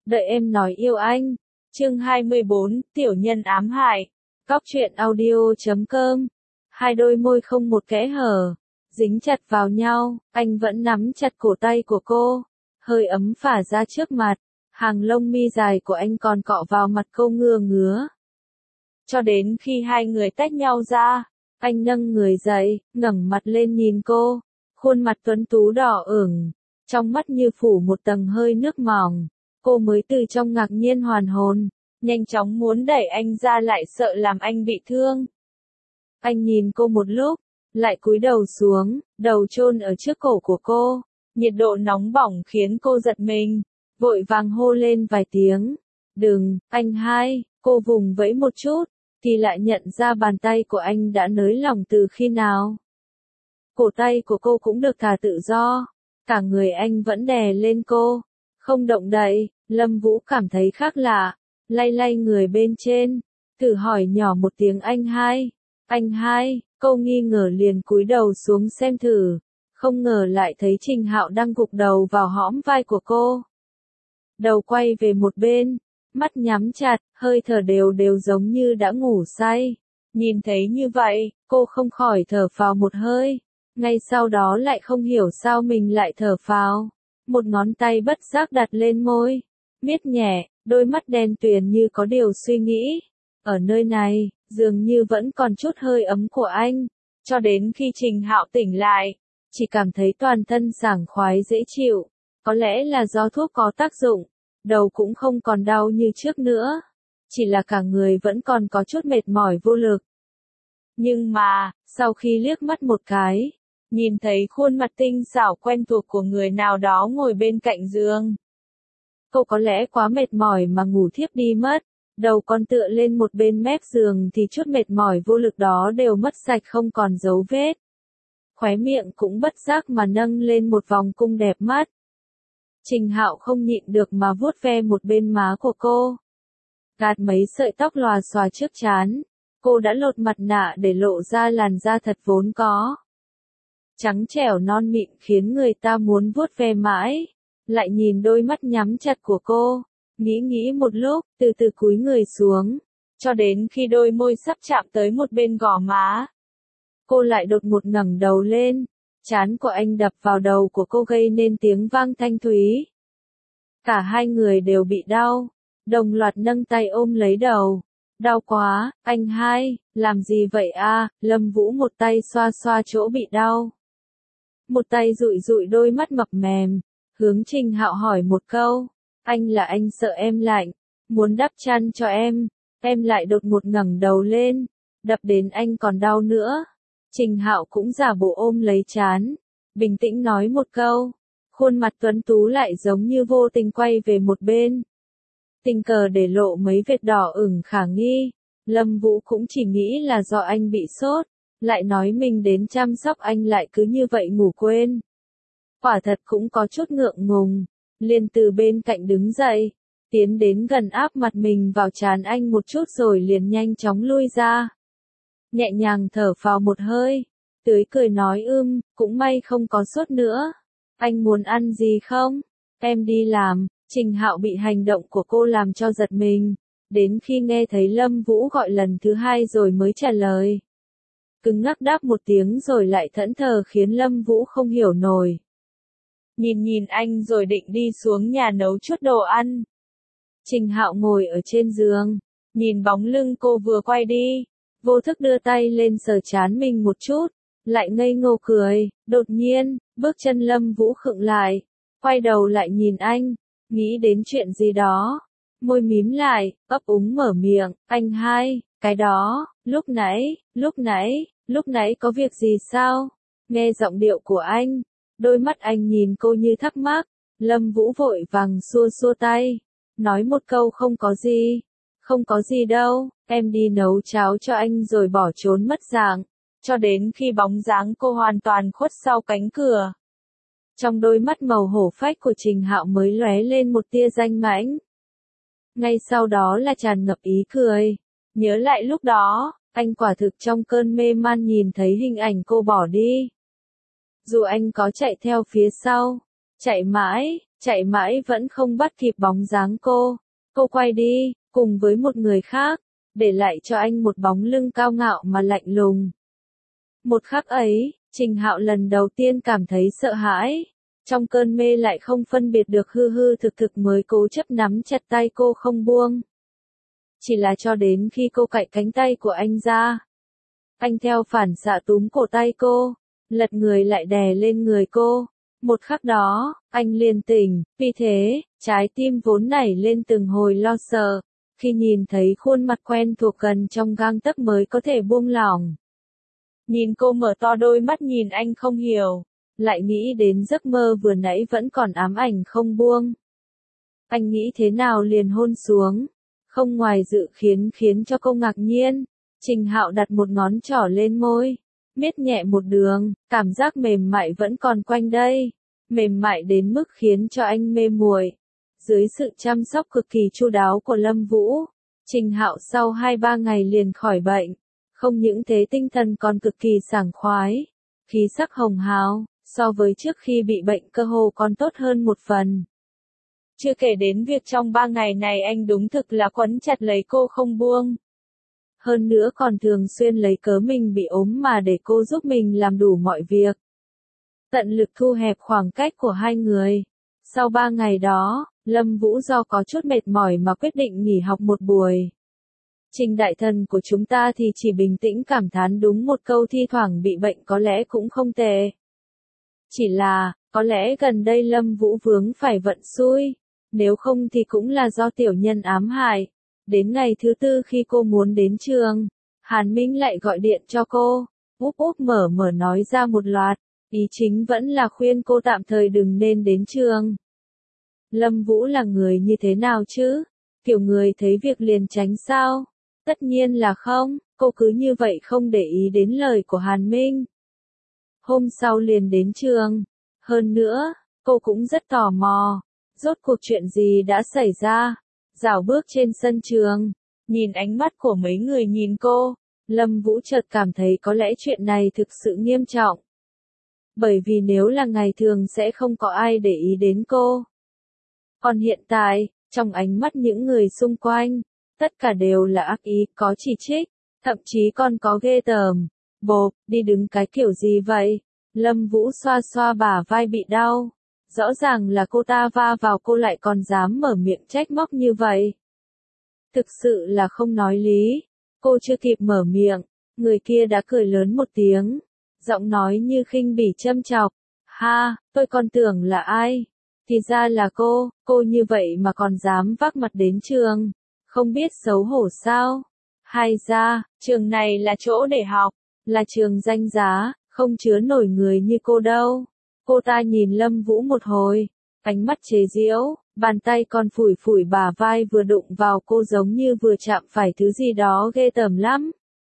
đợi em nói yêu anh. Chương 24, tiểu nhân ám hại. Cóc truyện audio.com. Hai đôi môi không một kẽ hở, dính chặt vào nhau, anh vẫn nắm chặt cổ tay của cô, hơi ấm phả ra trước mặt, hàng lông mi dài của anh còn cọ vào mặt cô ngứa ngứa. Cho đến khi hai người tách nhau ra, anh nâng người dậy, ngẩng mặt lên nhìn cô, khuôn mặt tuấn tú đỏ ửng, trong mắt như phủ một tầng hơi nước mỏng, cô mới từ trong ngạc nhiên hoàn hồn, nhanh chóng muốn đẩy anh ra lại sợ làm anh bị thương. Anh nhìn cô một lúc, lại cúi đầu xuống, đầu chôn ở trước cổ của cô, nhiệt độ nóng bỏng khiến cô giật mình, vội vàng hô lên vài tiếng. Đừng, anh hai, cô vùng vẫy một chút, thì lại nhận ra bàn tay của anh đã nới lỏng từ khi nào. Cổ tay của cô cũng được thả tự do, cả người anh vẫn đè lên cô, không động đậy. Lâm Vũ cảm thấy khác lạ, lay lay người bên trên, thử hỏi nhỏ một tiếng anh hai. Anh hai, cô nghi ngờ liền cúi đầu xuống xem thử, không ngờ lại thấy Trình Hạo đang gục đầu vào hõm vai của cô. Đầu quay về một bên, mắt nhắm chặt, hơi thở đều đều giống như đã ngủ say. Nhìn thấy như vậy, cô không khỏi thở phào một hơi, ngay sau đó lại không hiểu sao mình lại thở phào. Một ngón tay bất giác đặt lên môi, miết nhẹ, đôi mắt đen tuyền như có điều suy nghĩ. Ở nơi này, dường như vẫn còn chút hơi ấm của anh, cho đến khi Trình Hạo tỉnh lại, chỉ cảm thấy toàn thân sảng khoái dễ chịu, có lẽ là do thuốc có tác dụng, đầu cũng không còn đau như trước nữa, chỉ là cả người vẫn còn có chút mệt mỏi vô lực. Nhưng mà, sau khi liếc mắt một cái, nhìn thấy khuôn mặt tinh xảo quen thuộc của người nào đó ngồi bên cạnh giường. Cô có lẽ quá mệt mỏi mà ngủ thiếp đi mất. Đầu con tựa lên một bên mép giường thì chút mệt mỏi vô lực đó đều mất sạch không còn dấu vết. Khóe miệng cũng bất giác mà nâng lên một vòng cung đẹp mắt. Trình Hạo không nhịn được mà vuốt ve một bên má của cô. Gạt mấy sợi tóc lòa xòa trước trán, cô đã lột mặt nạ để lộ ra làn da thật vốn có. Trắng trẻo non mịn khiến người ta muốn vuốt ve mãi, lại nhìn đôi mắt nhắm chặt của cô. Nghĩ một lúc, từ từ cúi người xuống, cho đến khi đôi môi sắp chạm tới một bên gò má. Cô lại đột ngột ngẩng đầu lên, trán của anh đập vào đầu của cô gây nên tiếng vang thanh thúy. Cả hai người đều bị đau, đồng loạt nâng tay ôm lấy đầu. Đau quá, anh hai, làm gì vậy a? Lâm Vũ một tay xoa xoa chỗ bị đau, một tay dụi dụi đôi mắt mập mềm, hướng Trình Hạo hỏi một câu. Anh là anh sợ em lạnh, muốn đắp chăn cho em lại đột ngột ngẩng đầu lên, đập đến anh còn đau nữa. Trình Hạo cũng giả bộ ôm lấy trán, bình tĩnh nói một câu, khuôn mặt tuấn tú lại giống như vô tình quay về một bên. Tình cờ để lộ mấy vệt đỏ ửng khả nghi, Lâm Vũ cũng chỉ nghĩ là do anh bị sốt, lại nói mình đến chăm sóc anh lại cứ như vậy ngủ quên. Quả thật cũng có chút ngượng ngùng. Liền từ bên cạnh đứng dậy, tiến đến gần áp mặt mình vào trán anh một chút rồi liền nhanh chóng lui ra. Nhẹ nhàng thở phào một hơi, tươi cười nói cũng may không có sốt nữa. Anh muốn ăn gì không? Em đi làm. Trình Hạo bị hành động của cô làm cho giật mình, đến khi nghe thấy Lâm Vũ gọi lần thứ hai rồi mới trả lời. Cứng ngắc đáp một tiếng rồi lại thẫn thờ khiến Lâm Vũ không hiểu nổi. Nhìn anh rồi định đi xuống nhà nấu chút đồ ăn. Trình Hạo ngồi ở trên giường, nhìn bóng lưng cô vừa quay đi, vô thức đưa tay lên sờ trán mình một chút, lại ngây ngô cười. Đột nhiên, bước chân Lâm Vũ khựng lại, quay đầu lại nhìn anh, nghĩ đến chuyện gì đó, môi mím lại, ấp úng mở miệng. Anh hai, cái đó, lúc nãy có việc gì sao? Nghe giọng điệu của anh, đôi mắt anh nhìn cô như thắc mắc, Lâm Vũ vội vàng xua xua tay, nói một câu không có gì đâu, em đi nấu cháo cho anh rồi bỏ trốn mất dạng, cho đến khi bóng dáng cô hoàn toàn khuất sau cánh cửa. Trong đôi mắt màu hổ phách của Trình Hạo mới lóe lên một tia danh mãnh. Ngay sau đó là tràn ngập ý cười, nhớ lại lúc đó, anh quả thực trong cơn mê man nhìn thấy hình ảnh cô bỏ đi. Dù anh có chạy theo phía sau, chạy mãi, chạy mãi vẫn không bắt kịp bóng dáng cô. Cô quay đi, cùng với một người khác, để lại cho anh một bóng lưng cao ngạo mà lạnh lùng. Một khắc ấy, Trình Hạo lần đầu tiên cảm thấy sợ hãi. Trong cơn mê lại không phân biệt được hư hư thực thực mới cố chấp nắm chặt tay cô không buông. Chỉ là cho đến khi cô cạy cánh tay của anh ra. Anh theo phản xạ túm cổ tay cô, lật người lại đè lên người cô. Một khắc đó, anh liền tỉnh, vì thế, trái tim vốn nảy lên từng hồi lo sợ. Khi nhìn thấy khuôn mặt quen thuộc gần trong gang tấc mới có thể buông lỏng. Nhìn cô mở to đôi mắt nhìn anh không hiểu, lại nghĩ đến giấc mơ vừa nãy vẫn còn ám ảnh không buông. Anh nghĩ thế nào liền hôn xuống, không ngoài dự khiến cho cô ngạc nhiên. Trình Hạo đặt một ngón trỏ lên môi, miết nhẹ một đường, cảm giác mềm mại vẫn còn quanh đây, mềm mại đến mức khiến cho anh mê muội. Dưới sự chăm sóc cực kỳ chu đáo của Lâm Vũ, Trình Hạo sau 2-3 ngày liền khỏi bệnh. Không những thế tinh thần còn cực kỳ sảng khoái, khí sắc hồng hào, so với trước khi bị bệnh cơ hồ còn tốt hơn một phần. Chưa kể đến việc trong 3 ngày này anh đúng thực là quấn chặt lấy cô không buông. Hơn nữa còn thường xuyên lấy cớ mình bị ốm mà để cô giúp mình làm đủ mọi việc. Tận lực thu hẹp khoảng cách của hai người. Sau 3 ngày đó, Lâm Vũ do có chút mệt mỏi mà quyết định nghỉ học một buổi. Trình đại thần của chúng ta thì chỉ bình tĩnh cảm thán đúng một câu thi thoảng bị bệnh có lẽ cũng không tệ. Chỉ là, có lẽ gần đây Lâm Vũ vướng phải vận xui, nếu không thì cũng là do tiểu nhân ám hại. Đến ngày thứ 4 khi cô muốn đến trường, Hàn Minh lại gọi điện cho cô, úp mở nói ra một loạt, ý chính vẫn là khuyên cô tạm thời đừng nên đến trường. Lâm Vũ là người như thế nào chứ? Kiểu người thấy việc liền tránh sao? Tất nhiên là không, cô cứ như vậy không để ý đến lời của Hàn Minh. Hôm sau liền đến trường. Hơn nữa, cô cũng rất tò mò. Rốt cuộc chuyện gì đã xảy ra? Dạo bước trên sân trường, nhìn ánh mắt của mấy người nhìn cô, Lâm Vũ chợt cảm thấy có lẽ chuyện này thực sự nghiêm trọng. Bởi vì nếu là ngày thường sẽ không có ai để ý đến cô. Còn hiện tại, trong ánh mắt những người xung quanh, tất cả đều là ác ý, có chỉ trích, thậm chí còn có ghê tởm. Bộp, đi đứng cái kiểu gì vậy? Lâm Vũ xoa xoa bả vai bị đau. Rõ ràng là cô ta va vào cô lại còn dám mở miệng trách móc như vậy. Thực sự là không nói lý. Cô chưa kịp mở miệng, người kia đã cười lớn một tiếng. Giọng nói như khinh bỉ châm chọc. Ha, tôi còn tưởng là ai? Thì ra là cô như vậy mà còn dám vác mặt đến trường. Không biết xấu hổ sao? Hay ra, trường này là chỗ để học, là trường danh giá, không chứa nổi người như cô đâu. Cô ta nhìn Lâm Vũ một hồi, ánh mắt chế giễu, bàn tay còn phủi phủi bả vai vừa đụng vào cô giống như vừa chạm phải thứ gì đó ghê tởm lắm.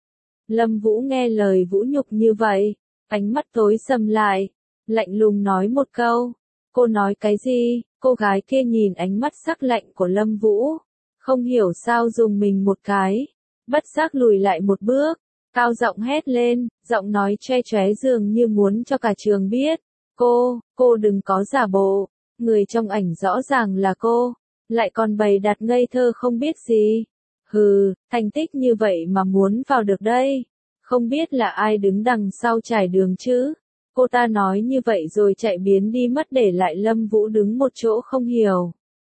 Lâm Vũ nghe lời vũ nhục như vậy, ánh mắt tối sầm lại, lạnh lùng nói một câu. Cô nói cái gì? Cô gái kia nhìn ánh mắt sắc lạnh của Lâm Vũ, không hiểu sao dùng mình một cái, bất giác lùi lại một bước, cao giọng hét lên, giọng nói choe choé dường như muốn cho cả trường biết. Cô đừng có giả bộ, người trong ảnh rõ ràng là cô, lại còn bày đặt ngây thơ không biết gì. Hừ, thành tích như vậy mà muốn vào được đây, không biết là ai đứng đằng sau trải đường chứ. Cô ta nói như vậy rồi chạy biến đi mất để lại Lâm Vũ đứng một chỗ không hiểu.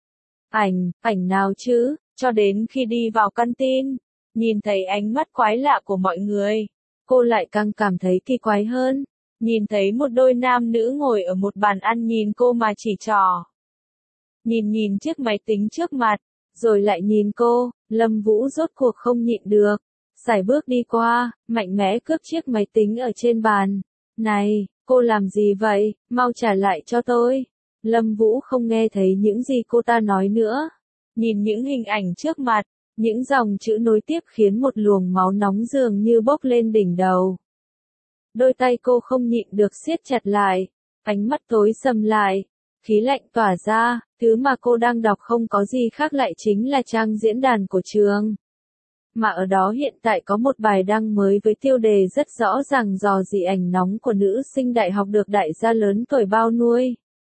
Ảnh nào chứ, cho đến khi đi vào căn tin, nhìn thấy ánh mắt quái lạ của mọi người, cô lại càng cảm thấy kỳ quái hơn. Nhìn thấy một đôi nam nữ ngồi ở một bàn ăn nhìn cô mà chỉ trỏ. Nhìn chiếc máy tính trước mặt, rồi lại nhìn cô, Lâm Vũ rốt cuộc không nhịn được. Sải bước đi qua, mạnh mẽ cướp chiếc máy tính ở trên bàn. Này, cô làm gì vậy, mau trả lại cho tôi. Lâm Vũ không nghe thấy những gì cô ta nói nữa. Nhìn những hình ảnh trước mặt, những dòng chữ nối tiếp khiến một luồng máu nóng dường như bốc lên đỉnh đầu. Đôi tay cô không nhịn được siết chặt lại, ánh mắt tối sầm lại, khí lạnh tỏa ra, thứ mà cô đang đọc không có gì khác lại chính là trang diễn đàn của trường. Mà ở đó hiện tại có một bài đăng mới với tiêu đề rất rõ ràng dò dỉ ảnh nóng của nữ sinh đại học được đại gia lớn tuổi bao nuôi.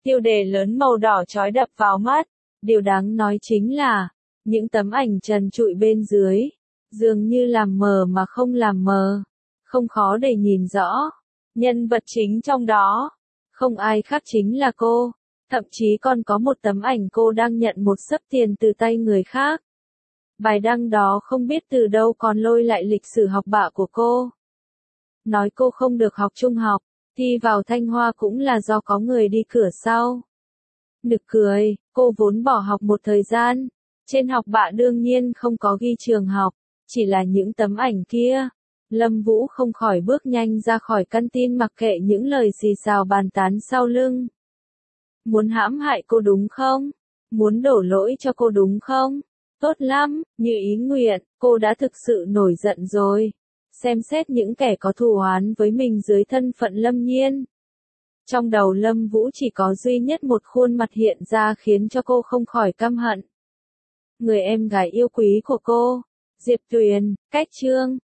tiêu đề lớn màu đỏ chói đập vào mắt. Điều đáng nói chính là, những tấm ảnh trần trụi bên dưới, dường như làm mờ mà không làm mờ, không khó để nhìn rõ. Nhân vật chính trong đó, không ai khác chính là cô, thậm chí còn có một tấm ảnh cô đang nhận một xấp tiền từ tay người khác. Bài đăng đó không biết từ đâu còn lôi lại lịch sử học bạ của cô. Nói cô không được học trung học, thi vào Thanh Hoa cũng là do có người đi cửa sau. Nực cười, cô vốn bỏ học một thời gian, trên học bạ đương nhiên không có ghi trường học, chỉ là những tấm ảnh kia. Lâm Vũ không khỏi bước nhanh ra khỏi căn tin mặc kệ những lời xì xào bàn tán sau lưng. Muốn hãm hại cô đúng không? Muốn đổ lỗi cho cô đúng không? Tốt lắm, như ý nguyện, cô đã thực sự nổi giận rồi. Xem xét những kẻ có thù oán với mình dưới thân phận Lâm Nhiên. Trong đầu Lâm Vũ chỉ có duy nhất một khuôn mặt hiện ra khiến cho cô không khỏi căm hận. Người em gái yêu quý của cô, Diệp Tuyền, Cách Trương.